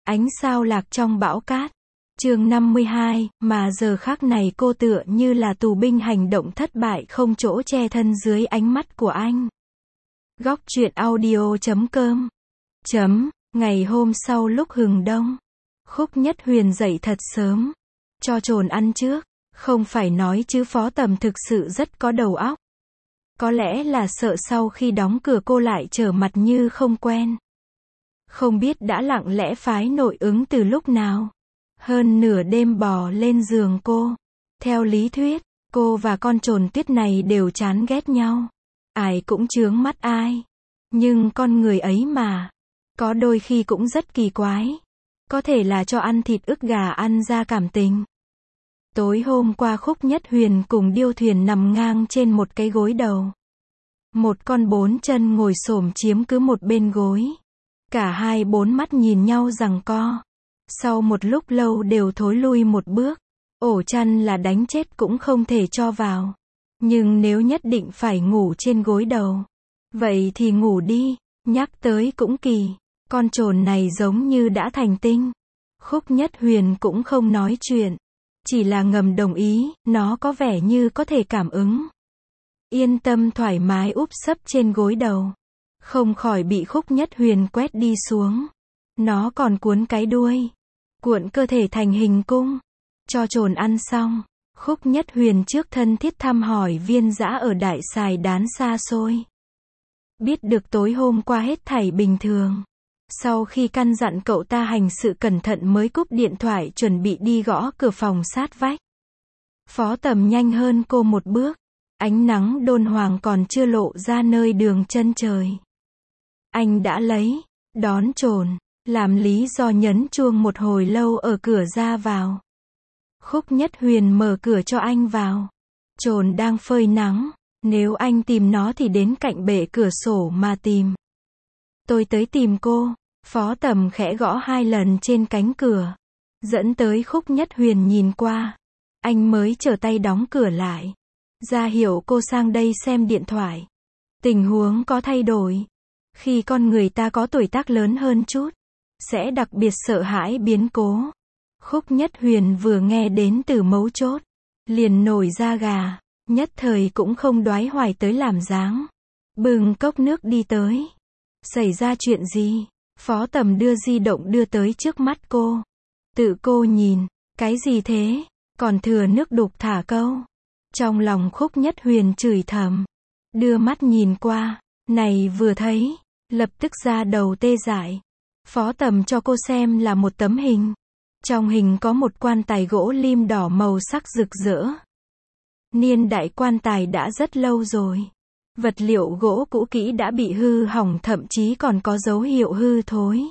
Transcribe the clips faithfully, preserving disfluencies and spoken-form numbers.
Ánh sao lạc trong bão cát. Chương năm mươi hai, mà giờ khắc này cô tựa như là tù binh hành động thất bại không chỗ che thân dưới ánh mắt của anh. Góc truyện audio chấm com. Chấm, ngày hôm sau lúc hừng đông, Khúc Nhất Huyền dậy thật sớm, cho trồn ăn trước, không phải nói chứ Phó Tầm thực sự rất có đầu óc. Có lẽ là sợ sau khi đóng cửa cô lại trở mặt như không quen. Không biết đã lặng lẽ phái nội ứng từ lúc nào. Hơn nửa đêm bò lên giường cô. Theo lý thuyết, cô và con trồn tuyết này đều chán ghét nhau. Ai cũng chướng mắt ai. Nhưng con người ấy mà, có đôi khi cũng rất kỳ quái. Có thể là cho ăn thịt ức gà ăn ra cảm tình. Tối hôm qua Khúc Nhất Huyền cùng Điêu Thuyền nằm ngang trên một cái gối đầu. Một con bốn chân ngồi xổm chiếm cứ một bên gối. Cả hai bốn mắt nhìn nhau giằng co. Sau một lúc lâu đều thối lui một bước. Ổ chăn là đánh chết cũng không thể cho vào. Nhưng nếu nhất định phải ngủ trên gối đầu, vậy thì ngủ đi. Nhắc tới cũng kỳ. Con trồn này giống như đã thành tinh. Khúc Nhất Huyền cũng không nói chuyện. Chỉ là ngầm đồng ý, nó có vẻ như có thể cảm ứng. Yên tâm thoải mái úp sấp trên gối đầu. Không khỏi bị Khúc Nhất Huyền quét đi xuống. Nó còn cuốn cái đuôi. Cuộn cơ thể thành hình cung. Cho trồn ăn xong, Khúc Nhất Huyền trước thân thiết thăm hỏi Viên Dã ở Đại Sài Đán xa xôi. Biết được tối hôm qua hết thảy bình thường. Sau khi căn dặn cậu ta hành sự cẩn thận mới cúp điện thoại chuẩn bị đi gõ cửa phòng sát vách. Phó Tầm nhanh hơn cô một bước. Ánh nắng đôn hoàng còn chưa lộ ra nơi đường chân trời. Anh đã lấy, đón trồn, làm lý do nhấn chuông một hồi lâu ở cửa ra vào. Khúc Nhất Huyền mở cửa cho anh vào. Trồn đang phơi nắng, nếu anh tìm nó thì đến cạnh bệ cửa sổ mà tìm. Tôi tới tìm cô. Phó Tầm khẽ gõ hai lần trên cánh cửa. Dẫn tới Khúc Nhất Huyền nhìn qua. Anh mới trở tay đóng cửa lại. Ra hiệu cô sang đây xem điện thoại. Tình huống có thay đổi. Khi con người ta có tuổi tác lớn hơn chút, sẽ đặc biệt sợ hãi biến cố. Khúc Nhất Huyền vừa nghe đến từ mấu chốt, liền nổi da gà, nhất thời cũng không đoái hoài tới làm dáng. Bưng cốc nước đi tới. Xảy ra chuyện gì? Phó Tầm đưa di động đưa tới trước mắt cô. Tự cô nhìn, cái gì thế? Còn thừa nước đục thả câu. Trong lòng Khúc Nhất Huyền chửi thầm. Đưa mắt nhìn qua, này vừa thấy, lập tức ra đầu tê dại. Phó Tầm cho cô xem là một tấm hình. Trong hình có một quan tài gỗ lim đỏ màu sắc rực rỡ. Niên đại quan tài đã rất lâu rồi. Vật liệu gỗ cũ kỹ đã bị hư hỏng thậm chí còn có dấu hiệu hư thối.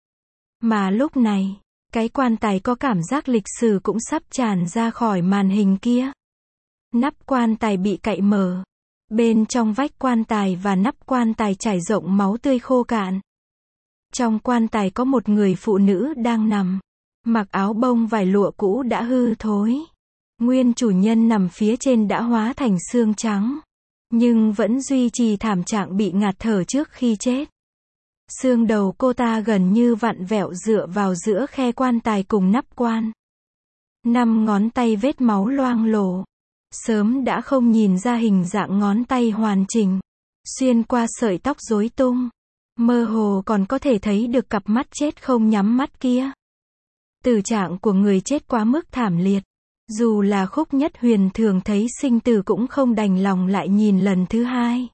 Mà lúc này, cái quan tài có cảm giác lịch sử cũng sắp tràn ra khỏi màn hình kia. Nắp quan tài bị cạy mở. Bên trong vách quan tài và nắp quan tài trải rộng máu tươi khô cạn. Trong quan tài có một người phụ nữ đang nằm. Mặc áo bông vải lụa cũ đã hư thối. Nguyên chủ nhân nằm phía trên đã hóa thành xương trắng. Nhưng vẫn duy trì thảm trạng bị ngạt thở trước khi chết. Xương đầu cô ta gần như vặn vẹo dựa vào giữa khe quan tài cùng nắp quan. Năm ngón tay vết máu loang lổ. Sớm đã không nhìn ra hình dạng ngón tay hoàn chỉnh. Xuyên qua sợi tóc rối tung. Mơ hồ còn có thể thấy được cặp mắt chết không nhắm mắt kia. Tử trạng của người chết quá mức thảm liệt. Dù là Khúc Nhất Huyền thường thấy sinh tử cũng không đành lòng lại nhìn lần thứ hai.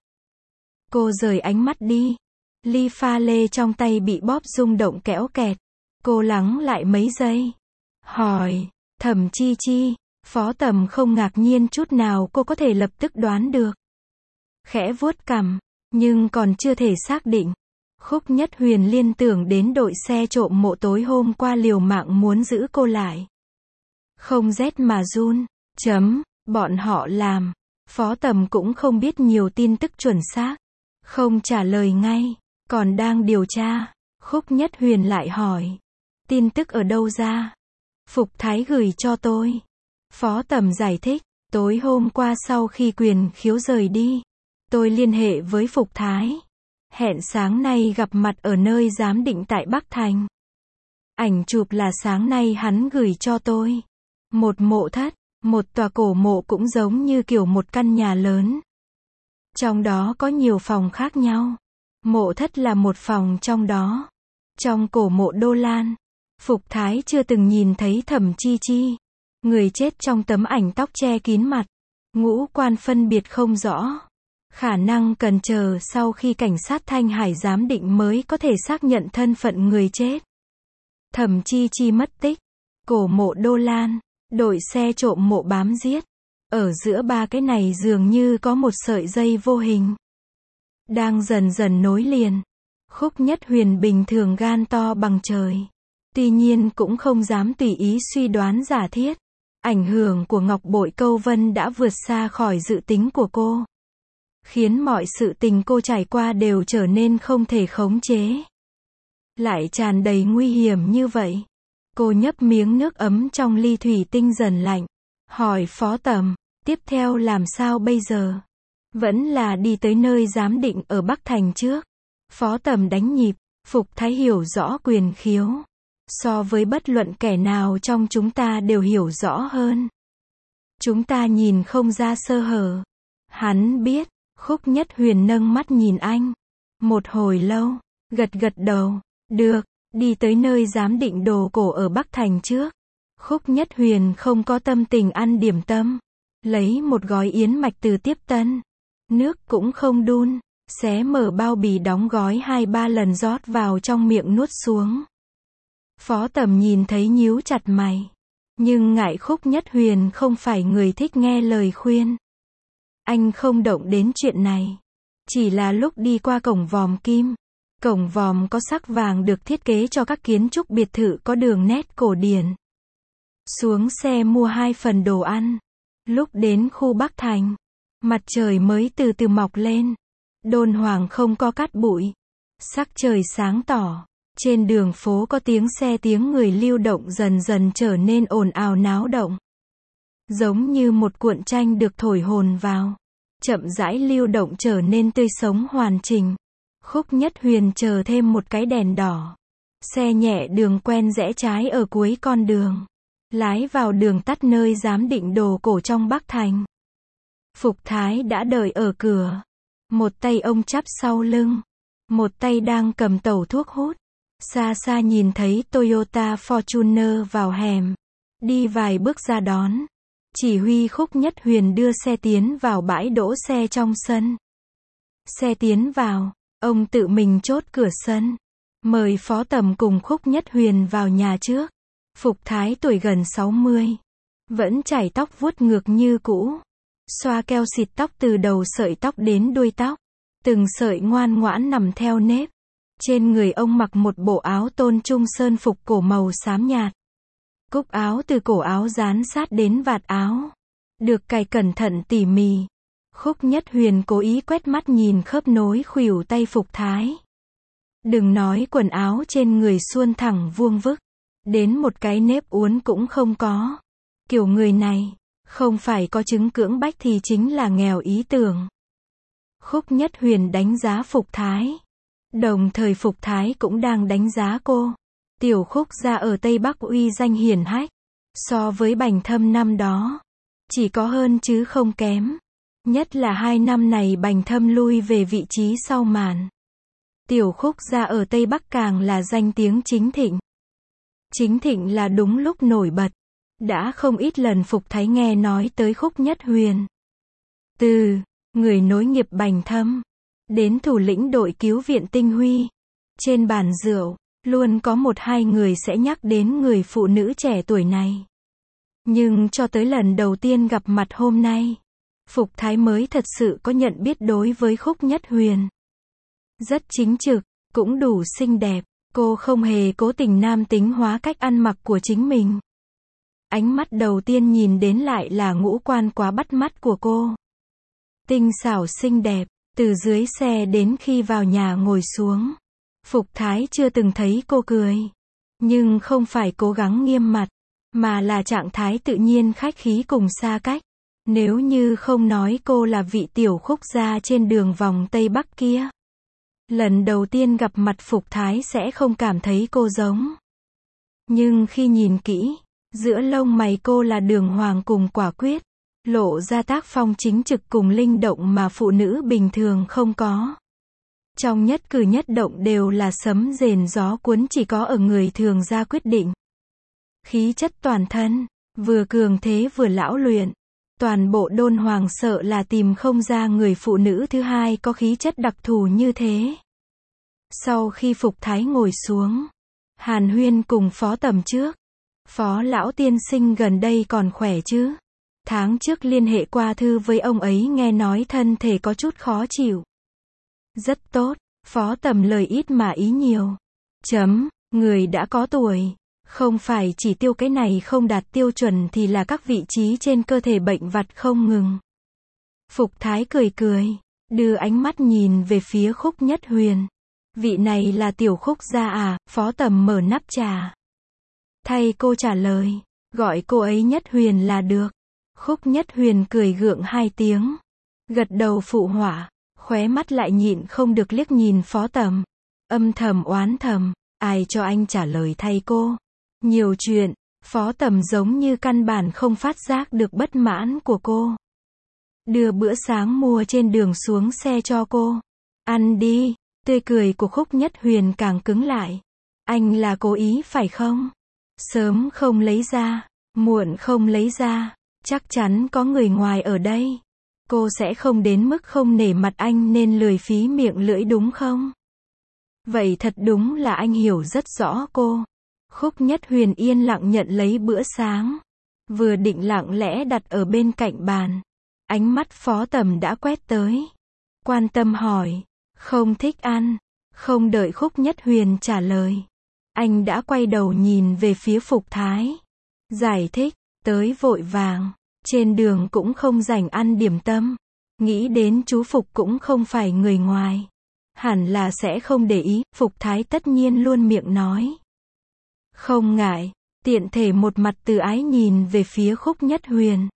Cô rời ánh mắt đi. Ly pha lê trong tay bị bóp rung động kéo kẹt. Cô lắng lại mấy giây. Hỏi, Thẩm Chi Chi. Phó Tầm không ngạc nhiên chút nào cô có thể lập tức đoán được. Khẽ vuốt cằm, nhưng còn chưa thể xác định. Khúc Nhất Huyền liên tưởng đến đội xe trộm mộ tối hôm qua liều mạng muốn giữ cô lại. Không rét mà run. Chấm, bọn họ làm. Phó Tầm cũng không biết nhiều tin tức chuẩn xác. Không trả lời ngay. Còn đang điều tra. Khúc Nhất Huyền lại hỏi. Tin tức ở đâu ra? Phục Thái gửi cho tôi. Phó Tầm giải thích. Tối hôm qua sau khi Quyền Khiếu rời đi, tôi liên hệ với Phục Thái. Hẹn sáng nay gặp mặt ở nơi giám định tại Bắc Thành. Ảnh chụp là sáng nay hắn gửi cho tôi. Một mộ thất, một tòa cổ mộ cũng giống như kiểu một căn nhà lớn. Trong đó có nhiều phòng khác nhau. Mộ thất là một phòng trong đó. Trong cổ mộ Đô Lan, Phục Thái chưa từng nhìn thấy Thẩm Chi Chi. Người chết trong tấm ảnh tóc che kín mặt. Ngũ quan phân biệt không rõ. Khả năng cần chờ sau khi cảnh sát Thanh Hải giám định mới có thể xác nhận thân phận người chết. Thẩm Chi Chi mất tích. Cổ mộ Đô Lan, đội xe trộm mộ bám giết. Ở giữa ba cái này dường như có một sợi dây vô hình. Đang dần dần nối liền. Khúc Nhất Huyền bình thường gan to bằng trời. Tuy nhiên cũng không dám tùy ý suy đoán giả thiết. Ảnh hưởng của Ngọc Bội Câu Vân đã vượt xa khỏi dự tính của cô. Khiến mọi sự tình cô trải qua đều trở nên không thể khống chế. Lại tràn đầy nguy hiểm như vậy. Cô nhấp miếng nước ấm trong ly thủy tinh dần lạnh. Hỏi Phó Tầm, tiếp theo làm sao bây giờ? Vẫn là đi tới nơi giám định ở Bắc Thành trước. Phó Tầm đánh nhịp, Phục Thái hiểu rõ quyền khiếu. So với bất luận kẻ nào trong chúng ta đều hiểu rõ hơn. Chúng ta nhìn không ra sơ hở. Hắn biết, Khúc Nhất Huyền nâng mắt nhìn anh. Một hồi lâu, gật gật đầu. Được, đi tới nơi giám định đồ cổ ở Bắc Thành trước. Khúc Nhất Huyền không có tâm tình ăn điểm tâm. Lấy một gói yến mạch từ Tiếp Tân. Nước cũng không đun. Xé mở bao bì đóng gói hai ba lần rót vào trong miệng nuốt xuống. Phó Tầm nhìn thấy nhíu chặt mày. Nhưng ngại Khúc Nhất Huyền không phải người thích nghe lời khuyên. Anh không động đến chuyện này. Chỉ là lúc đi qua cổng vòm kim. Cổng vòm có sắc vàng được thiết kế cho các kiến trúc biệt thự có đường nét cổ điển. Xuống xe mua hai phần đồ ăn. Lúc đến khu Bắc Thành, mặt trời mới từ từ mọc lên. Đôn hoàng không có cát bụi. Sắc trời sáng tỏ. Trên đường phố có tiếng xe tiếng người lưu động dần dần trở nên ồn ào náo động. Giống như một cuộn tranh được thổi hồn vào. Chậm rãi lưu động trở nên tươi sống hoàn chỉnh. Khúc Nhất Huyền chờ thêm một cái đèn đỏ. Xe nhẹ đường quen rẽ trái ở cuối con đường. Lái vào đường tắt nơi giám định đồ cổ trong Bắc Thành. Phục Thái đã đợi ở cửa. Một tay ông chắp sau lưng. Một tay đang cầm tẩu thuốc hút. Xa xa nhìn thấy Toyota Fortuner vào hẻm. Đi vài bước ra đón. Chỉ huy Khúc Nhất Huyền đưa xe tiến vào bãi đỗ xe trong sân. Xe tiến vào. Ông tự mình chốt cửa sân. Mời Phó Tầm cùng Khúc Nhất Huyền vào nhà trước. Phục Thái tuổi gần sáu mươi. Vẫn chải tóc vuốt ngược như cũ. Xoa keo xịt tóc từ đầu sợi tóc đến đuôi tóc. Từng sợi ngoan ngoãn nằm theo nếp. Trên người ông mặc một bộ áo tôn trung sơn phục cổ màu xám nhạt. Cúc áo từ cổ áo dán sát đến vạt áo. Được cài cẩn thận tỉ mỉ. Khúc Nhất Huyền cố ý quét mắt nhìn khớp nối khuỷu tay Phục Thái. Đừng nói quần áo trên người suôn thẳng vuông vức. Đến một cái nếp uốn cũng không có. Kiểu người này, không phải có chứng cưỡng bách thì chính là nghèo ý tưởng. Khúc Nhất Huyền đánh giá Phục Thái. Đồng thời Phục Thái cũng đang đánh giá cô. Tiểu Khúc gia ở Tây Bắc uy danh hiển hách. So với Bành Thâm năm đó. Chỉ có hơn chứ không kém. Nhất là hai năm này Bành Thâm lui về vị trí sau màn. Tiểu Khúc gia ở Tây Bắc càng là danh tiếng chính thịnh. Chính thịnh là đúng lúc nổi bật. Đã không ít lần Phục Thái nghe nói tới Khúc Nhất Huyền. Từ người nối nghiệp Bành Thâm đến thủ lĩnh đội cứu viện Tinh Huy. Trên bàn rượu, luôn có một hai người sẽ nhắc đến người phụ nữ trẻ tuổi này. Nhưng cho tới lần đầu tiên gặp mặt hôm nay, Phục Thái mới thật sự có nhận biết đối với Khúc Nhất Huyền. Rất chính trực, cũng đủ xinh đẹp, cô không hề cố tình nam tính hóa cách ăn mặc của chính mình. Ánh mắt đầu tiên nhìn đến lại là ngũ quan quá bắt mắt của cô. Tinh xảo xinh đẹp, từ dưới xe đến khi vào nhà ngồi xuống. Phục Thái chưa từng thấy cô cười. Nhưng không phải cố gắng nghiêm mặt, mà là trạng thái tự nhiên khách khí cùng xa cách. Nếu như không nói cô là vị tiểu Khúc gia trên đường vòng Tây Bắc kia. Lần đầu tiên gặp mặt Phục Thái sẽ không cảm thấy cô giống Nhưng khi nhìn kỹ, giữa lông mày cô là đường hoàng cùng quả quyết, lộ ra tác phong chính trực cùng linh động mà phụ nữ bình thường không có. Trong nhất cử nhất động đều là sấm rền gió cuốn chỉ có ở người thường ra quyết định. Khí chất toàn thân, vừa cường thế vừa lão luyện. Toàn bộ đôn hoàng sợ là tìm không ra người phụ nữ thứ hai có khí chất đặc thù như thế. Sau khi Phục Thái ngồi xuống, hàn huyên cùng Phó Tầm trước. Phó lão tiên sinh gần đây còn khỏe chứ? Tháng trước liên hệ qua thư với ông ấy nghe nói thân thể có chút khó chịu. Rất tốt, Phó Tầm lời ít mà ý nhiều. Chấm, người đã có tuổi. Không phải chỉ tiêu cái này không đạt tiêu chuẩn thì là các vị trí trên cơ thể bệnh vặt không ngừng. Phục Thái cười cười, đưa ánh mắt nhìn về phía Khúc Nhất Huyền. Vị này là tiểu Khúc gia à? Phó Tầm mở nắp trà. Thay cô trả lời, gọi cô ấy Nhất Huyền là được. Khúc Nhất Huyền cười gượng hai tiếng, gật đầu phụ họa, khóe mắt lại nhịn không được liếc nhìn Phó Tầm, âm thầm oán thầm, ai cho anh trả lời thay cô? Nhiều chuyện. Phó Tầm giống như căn bản không phát giác được bất mãn của cô. Đưa bữa sáng mua trên đường xuống xe cho cô. Ăn đi. Tươi cười của Khúc Nhất Huyền càng cứng lại. Anh là cố ý phải không? Sớm không lấy ra, muộn không lấy ra, chắc chắn có người ngoài ở đây. Cô sẽ không đến mức không nể mặt anh nên lười phí miệng lưỡi đúng không? Vậy thật đúng là anh hiểu rất rõ cô. Khúc Nhất Huyền yên lặng nhận lấy bữa sáng. Vừa định lặng lẽ đặt ở bên cạnh bàn. Ánh mắt Phó Tầm đã quét tới. Quan tâm hỏi. Không thích ăn. Không đợi Khúc Nhất Huyền trả lời. Anh đã quay đầu nhìn về phía Phục Thái. Giải thích. Tới vội vàng. Trên đường cũng không rảnh ăn điểm tâm. Nghĩ đến chú Phục cũng không phải người ngoài. Hẳn là sẽ không để ý. Phục Thái tất nhiên luôn miệng nói. Không ngại, tiện thể một mặt từ ái nhìn về phía Khúc Nhất Huyền.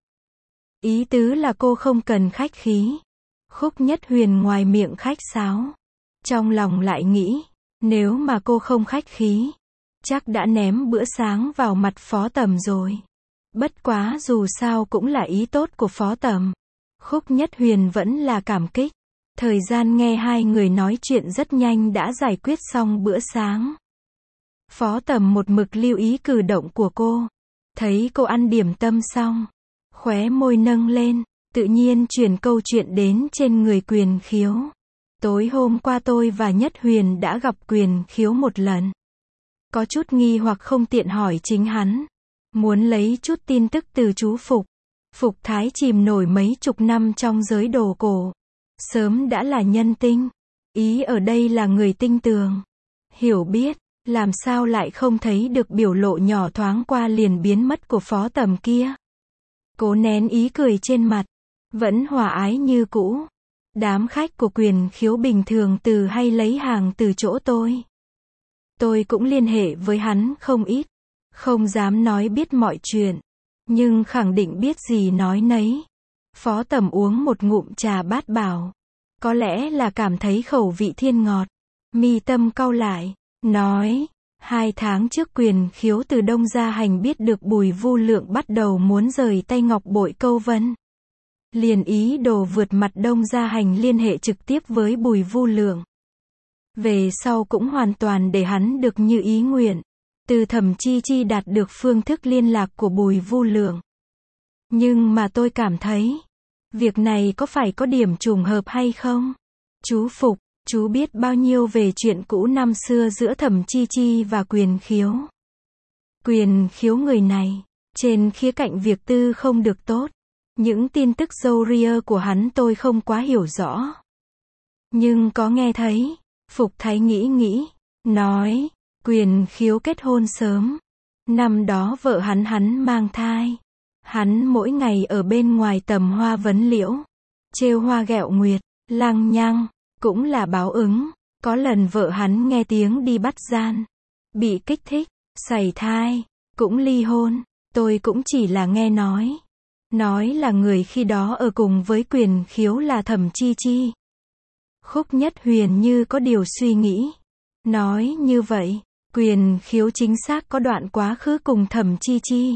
Ý tứ là cô không cần khách khí. Khúc Nhất Huyền ngoài miệng khách sáo. Trong lòng lại nghĩ, nếu mà cô không khách khí, chắc đã ném bữa sáng vào mặt Phó Tầm rồi. Bất quá dù sao cũng là ý tốt của Phó Tầm. Khúc Nhất Huyền vẫn là cảm kích. Thời gian nghe hai người nói chuyện rất nhanh đã giải quyết xong bữa sáng. Phó Tầm một mực lưu ý cử động của cô. Thấy cô ăn điểm tâm xong, khóe môi nâng lên, tự nhiên chuyển câu chuyện đến trên người Quyền Khiếu. Tối hôm qua tôi và Nhất Huyền đã gặp Quyền Khiếu một lần. Có chút nghi hoặc không tiện hỏi chính hắn. Muốn lấy chút tin tức từ chú Phục. Phục Thái chìm nổi mấy chục năm trong giới đồ cổ. Sớm đã là nhân tinh. Ý ở đây là người tinh tường. Hiểu biết. Làm sao lại không thấy được biểu lộ nhỏ thoáng qua liền biến mất của Phó Tầm kia. Cố nén ý cười trên mặt. Vẫn hòa ái như cũ. Đám khách của Quyền Khiếu bình thường từ hay lấy hàng từ chỗ tôi. Tôi cũng liên hệ với hắn không ít. Không dám nói biết mọi chuyện. Nhưng khẳng định biết gì nói nấy. Phó Tầm uống một ngụm trà bát bảo. Có lẽ là cảm thấy khẩu vị thiên ngọt. Mi tâm cau lại. Nói, hai tháng trước Quyền Khiếu từ Đông Gia Hành biết được Bùi Vu Lượng bắt đầu muốn rời tay Ngọc Bội Câu Vân. Liền ý đồ vượt mặt Đông Gia Hành liên hệ trực tiếp với Bùi Vu Lượng. Về sau cũng hoàn toàn để hắn được như ý nguyện. Từ Thẩm Chi Chi đạt được phương thức liên lạc của Bùi Vu Lượng. Nhưng mà tôi cảm thấy, việc này có phải có điểm trùng hợp hay không? Chú Phục. Chú biết bao nhiêu về chuyện cũ năm xưa giữa Thẩm Chi Chi và Quyền Khiếu. Quyền Khiếu người này, trên khía cạnh việc tư không được tốt. Những tin tức râu ria của hắn tôi không quá hiểu rõ. Nhưng có nghe thấy. Phục Thái nghĩ nghĩ. Nói, Quyền Khiếu kết hôn sớm. Năm đó vợ hắn hắn mang thai. Hắn mỗi ngày ở bên ngoài tầm hoa vấn liễu. Trêu hoa ghẹo nguyệt, lăng nhăng. Cũng là báo ứng. Có lần vợ hắn nghe tiếng đi bắt gian. Bị kích thích. Sảy thai. Cũng ly hôn. Tôi cũng chỉ là nghe nói. Nói là người khi đó ở cùng với Quyền Khiếu là Thẩm Chi Chi. Khúc Nhất Huyền như có điều suy nghĩ. Nói như vậy. Quyền khiếu chính xác có đoạn quá khứ cùng Thẩm Chi Chi.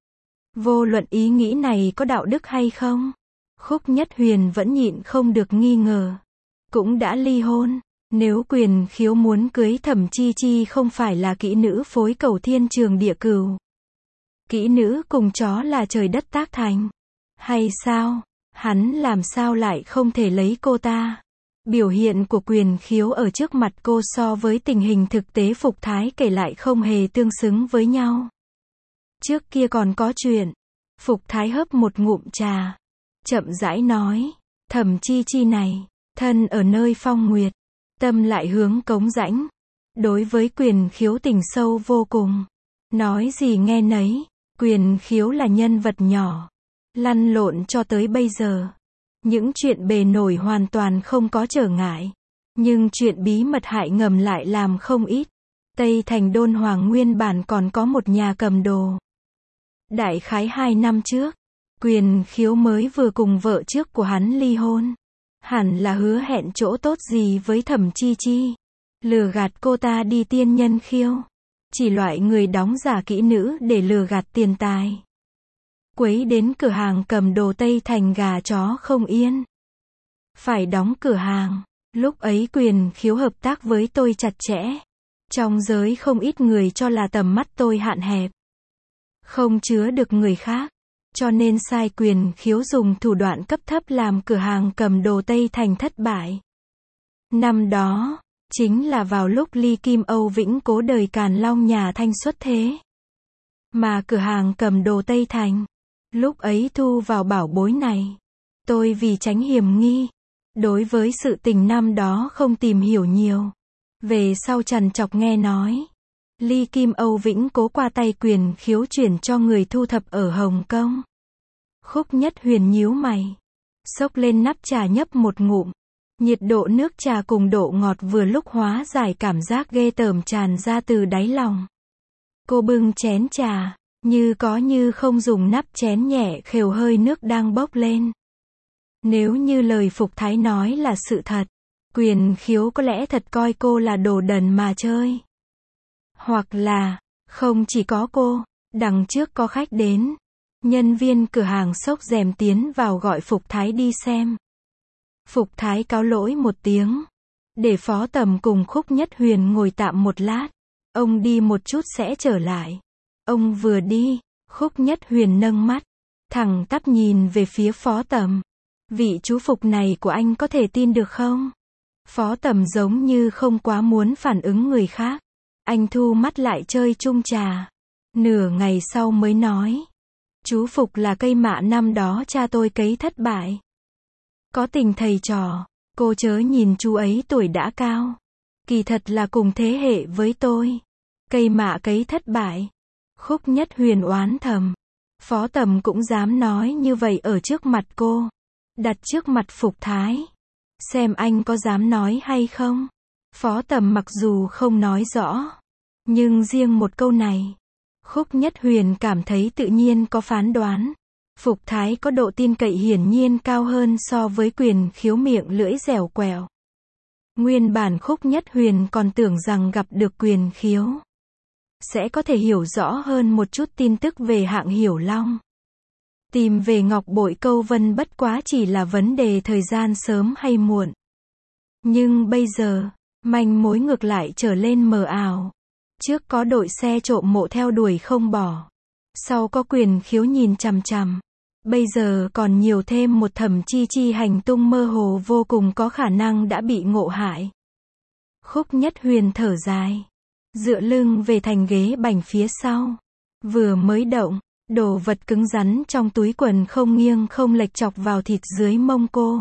Vô luận ý nghĩ này có đạo đức hay không, Khúc Nhất Huyền vẫn nhịn không được nghi ngờ. Cũng đã ly hôn, nếu Quyền khiếu muốn cưới Thẩm Chi Chi không phải là kỹ nữ phối cầu thiên trường địa cửu. Kỹ nữ cùng chó là trời đất tác thành. Hay sao? Hắn làm sao lại không thể lấy cô ta? Biểu hiện của Quyền khiếu ở trước mặt cô so với tình hình thực tế Phục Thái kể lại không hề tương xứng với nhau. Trước kia còn có chuyện. Phục Thái hớp một ngụm trà. Chậm rãi nói. Thẩm Chi Chi này, thân ở nơi phong nguyệt, tâm lại hướng cống rãnh. Đối với Quyền khiếu tình sâu vô cùng. Nói gì nghe nấy. Quyền khiếu là nhân vật nhỏ. Lăn lộn cho tới bây giờ. Những chuyện bề nổi hoàn toàn không có trở ngại. Nhưng chuyện bí mật hại ngầm lại làm không ít. Tây Thành Đôn Hoàng nguyên bản còn có một nhà cầm đồ. Đại khái hai năm trước, Quyền khiếu mới vừa cùng vợ trước của hắn ly hôn. Hẳn là hứa hẹn chỗ tốt gì với Thẩm Chi Chi. Lừa gạt cô ta đi tiên nhân khiêu. Chỉ loại người đóng giả kỹ nữ để lừa gạt tiền tài. Quấy đến cửa hàng cầm đồ Tây Thành gà chó không yên. Phải đóng cửa hàng. Lúc ấy Quyền khiếu hợp tác với tôi chặt chẽ. Trong giới không ít người cho là tầm mắt tôi hạn hẹp. Không chứa được người khác. Cho nên sai Quyền khiếu dùng thủ đoạn cấp thấp làm cửa hàng cầm đồ Tây Thành thất bại. Năm đó, chính là vào lúc Ly Kim Âu Vĩnh Cố đời Càn Long nhà Thanh xuất thế. Mà cửa hàng cầm đồ Tây Thành, lúc ấy thu vào bảo bối này. Tôi vì tránh hiểm nghi, đối với sự tình năm đó không tìm hiểu nhiều. Về sau trằn trọc nghe nói, Ly Kim Âu Vĩnh Cố qua tay Quyền khiếu chuyển cho người thu thập ở Hồng Kông. Khúc Nhất Huyền nhíu mày, xốc lên nắp trà nhấp một ngụm. Nhiệt độ nước trà cùng độ ngọt vừa lúc hóa giải cảm giác ghê tởm tràn ra từ đáy lòng. Cô bưng chén trà, như có như không dùng nắp chén nhẹ khều hơi nước đang bốc lên. Nếu như lời Phục Thái nói là sự thật, Quyền khiếu có lẽ thật coi cô là đồ đần mà chơi. Hoặc là, không chỉ có cô, đằng trước có khách đến. Nhân viên cửa hàng xốc rèm tiến vào gọi Phục Thái đi xem. Phục Thái cáo lỗi một tiếng. Để Phó Tầm cùng Khúc Nhất Huyền ngồi tạm một lát. Ông đi một chút sẽ trở lại. Ông vừa đi, Khúc Nhất Huyền nâng mắt, thẳng tắp nhìn về phía Phó Tầm. Vị chú Phục này của anh có thể tin được không? Phó Tầm giống như không quá muốn phản ứng người khác. Anh thu mắt lại chơi chung trà. Nửa ngày sau mới nói. Chú Phục là cây mạ năm đó cha tôi cấy thất bại. Có tình thầy trò, cô chớ nhìn chú ấy tuổi đã cao. Kỳ thật là cùng thế hệ với tôi. Cây mạ cấy thất bại. Khúc Nhất Huyền oán thầm. Phó Tầm cũng dám nói như vậy ở trước mặt cô. Đặt trước mặt Phục Thái. Xem anh có dám nói hay không. Phó Tầm mặc dù không nói rõ. Nhưng riêng một câu này, Khúc Nhất Huyền cảm thấy tự nhiên có phán đoán. Phục Thái có độ tin cậy hiển nhiên cao hơn so với Quyền khiếu miệng lưỡi dẻo quẹo. Nguyên bản Khúc Nhất Huyền còn tưởng rằng gặp được Quyền khiếu, sẽ có thể hiểu rõ hơn một chút tin tức về Hạng Hiểu Long. Tìm về ngọc bội câu vân bất quá chỉ là vấn đề thời gian sớm hay muộn. Nhưng bây giờ, manh mối ngược lại trở lên mờ ảo. Trước có đội xe trộm mộ theo đuổi không bỏ. Sau có Quyền khiếu nhìn chằm chằm. Bây giờ còn nhiều thêm một Thẩm Chi Chi hành tung mơ hồ vô cùng có khả năng đã bị ngộ hại. Khúc Nhất Huyền thở dài. Dựa lưng về thành ghế bành phía sau. Vừa mới động, đồ vật cứng rắn trong túi quần không nghiêng không lệch chọc vào thịt dưới mông cô.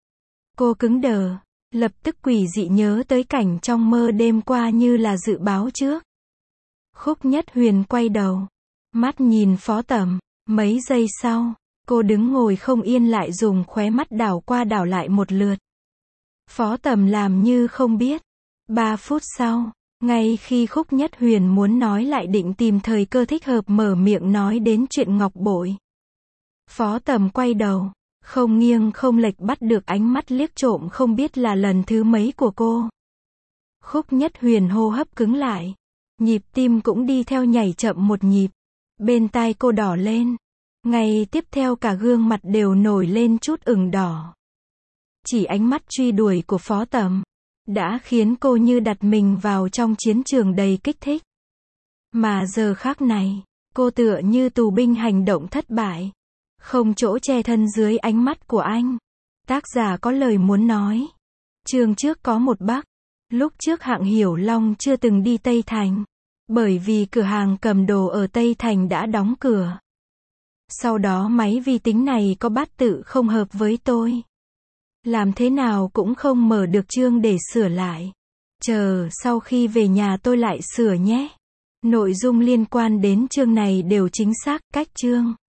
Cô cứng đờ, lập tức quỷ dị nhớ tới cảnh trong mơ đêm qua như là dự báo trước. Khúc Nhất Huyền quay đầu, mắt nhìn Phó Tầm, mấy giây sau, cô đứng ngồi không yên lại dùng khóe mắt đảo qua đảo lại một lượt. Phó Tầm làm như không biết. Ba phút sau, ngay khi Khúc Nhất Huyền muốn nói lại định tìm thời cơ thích hợp mở miệng nói đến chuyện ngọc bội. Phó Tầm quay đầu, không nghiêng không lệch bắt được ánh mắt liếc trộm không biết là lần thứ mấy của cô. Khúc Nhất Huyền hô hấp cứng lại, Nhịp tim cũng đi theo nhảy chậm một nhịp. Bên tai cô đỏ lên. Ngay tiếp theo cả gương mặt đều nổi lên chút ửng đỏ. Chỉ ánh mắt truy đuổi của Phó Tầm đã khiến cô như đặt mình vào trong chiến trường đầy kích thích. Mà giờ khắc này, cô tựa như tù binh hành động thất bại, không chỗ che thân dưới ánh mắt của anh. Tác giả có lời muốn nói. Chương trước có một bác. Lúc trước Hạng Hiểu Long chưa từng đi Tây Thành, bởi vì cửa hàng cầm đồ ở Tây Thành đã đóng cửa. Sau đó máy vi tính này có bát tự không hợp với tôi. Làm thế nào cũng không mở được chương để sửa lại. Chờ sau khi về nhà tôi lại sửa nhé. Nội dung liên quan đến chương này đều chính xác, cách chương